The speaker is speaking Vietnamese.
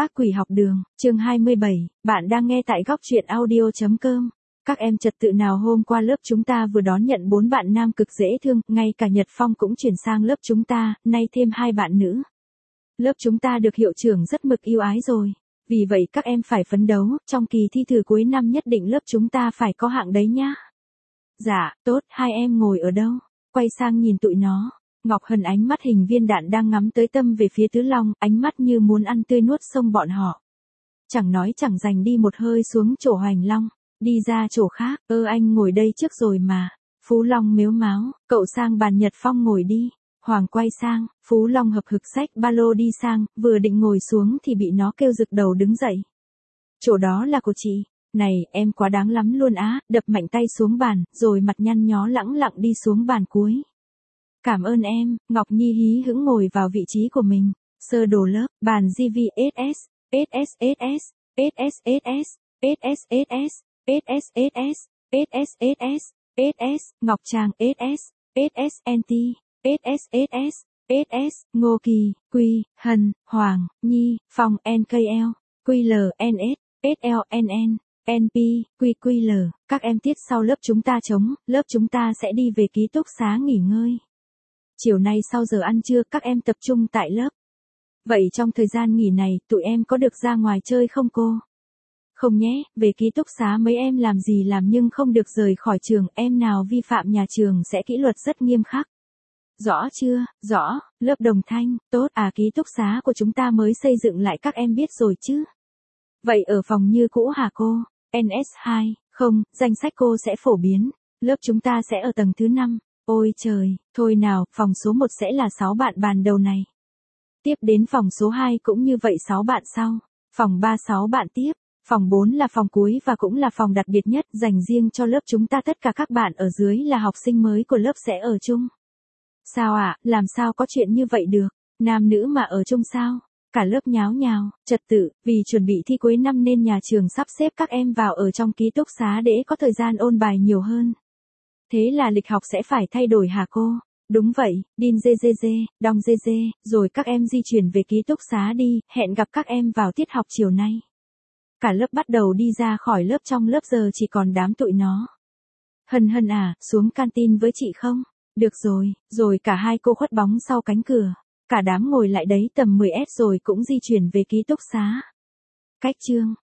Ác quỷ học đường, chương 27, bạn đang nghe tại góc truyện audio.com. Các em trật tự nào hôm qua lớp chúng ta vừa đón nhận 4 bạn nam cực dễ thương, ngay cả Nhật Phong cũng chuyển sang lớp chúng ta, nay thêm 2 bạn nữ. Lớp chúng ta được hiệu trưởng rất mực yêu ái rồi. Vì vậy các em phải phấn đấu, trong kỳ thi thử cuối năm nhất định lớp chúng ta phải có hạng đấy nhá. Dạ, tốt, hai em ngồi ở đâu? Quay sang nhìn tụi nó. Ngọc Hân ánh mắt hình viên đạn đang ngắm tới tâm về phía Tứ Long, ánh mắt như muốn ăn tươi nuốt sống bọn họ. Chẳng nói chẳng dành đi một hơi xuống chỗ Hoành Long, đi ra chỗ khác, anh ngồi đây trước rồi mà. Phú Long mếu máo, cậu sang bàn Nhật Phong ngồi đi. Hoàng quay sang, Phú Long hập hực xách ba lô đi sang, vừa định ngồi xuống thì bị nó kêu rực đầu đứng dậy. Chỗ đó là của chị. Này, em quá đáng lắm luôn á, đập mạnh tay xuống bàn, rồi mặt nhăn nhó lẳng lặng đi xuống bàn cuối. Cảm ơn em, Ngọc Nhi hí hững ngồi vào vị trí của mình. Sơ đồ lớp, bàn GVSS, SSSS, SSSS, SSSS, SSSS, SSSS, SS, Ngọc Trang SS, SSNT, SSSS, SS, Ngô Kỳ, Quy, Hân, Hoàng, Nhi, Phong, NKL, QLNS, SLNN, NP, QQL, các em tiết sau lớp chúng ta trống, lớp chúng ta sẽ đi về ký túc xá nghỉ ngơi. Chiều nay sau giờ ăn trưa các em tập trung tại lớp. Vậy trong thời gian nghỉ này, tụi em có được ra ngoài chơi không cô? Không nhé, về ký túc xá mấy em làm gì làm nhưng không được rời khỏi trường, em nào vi phạm nhà trường sẽ kỷ luật rất nghiêm khắc. Rõ chưa, rõ, lớp Đồng Thanh, tốt à, ký túc xá của chúng ta mới xây dựng lại các em biết rồi chứ. Vậy ở phòng như cũ hả cô? NS2, không, danh sách cô sẽ phổ biến, lớp chúng ta sẽ ở tầng thứ 5. Ôi trời, thôi nào, phòng số 1 sẽ là 6 bạn bàn đầu này. Tiếp đến phòng số 2 cũng như vậy 6 bạn sau. Phòng 3 6 bạn tiếp. Phòng 4 là phòng cuối và cũng là phòng đặc biệt nhất dành riêng cho lớp chúng ta, tất cả các bạn ở dưới là học sinh mới của lớp sẽ ở chung. Sao ạ, làm sao có chuyện như vậy được, nam nữ mà ở chung sao? Cả lớp nháo nhào, trật tự, vì chuẩn bị thi cuối năm nên nhà trường sắp xếp các em vào ở trong ký túc xá để có thời gian ôn bài nhiều hơn. Thế là lịch học sẽ phải thay đổi hả cô? Đúng vậy, Đin Đong rồi các em di chuyển về ký túc xá đi, hẹn gặp các em vào tiết học chiều nay. Cả lớp bắt đầu đi ra khỏi lớp, trong lớp giờ chỉ còn đám tụi nó. Hân à, xuống canteen với chị không? Được rồi cả hai cô khuất bóng sau cánh cửa. Cả đám ngồi lại đấy tầm 10s rồi cũng di chuyển về ký túc xá. Cách chương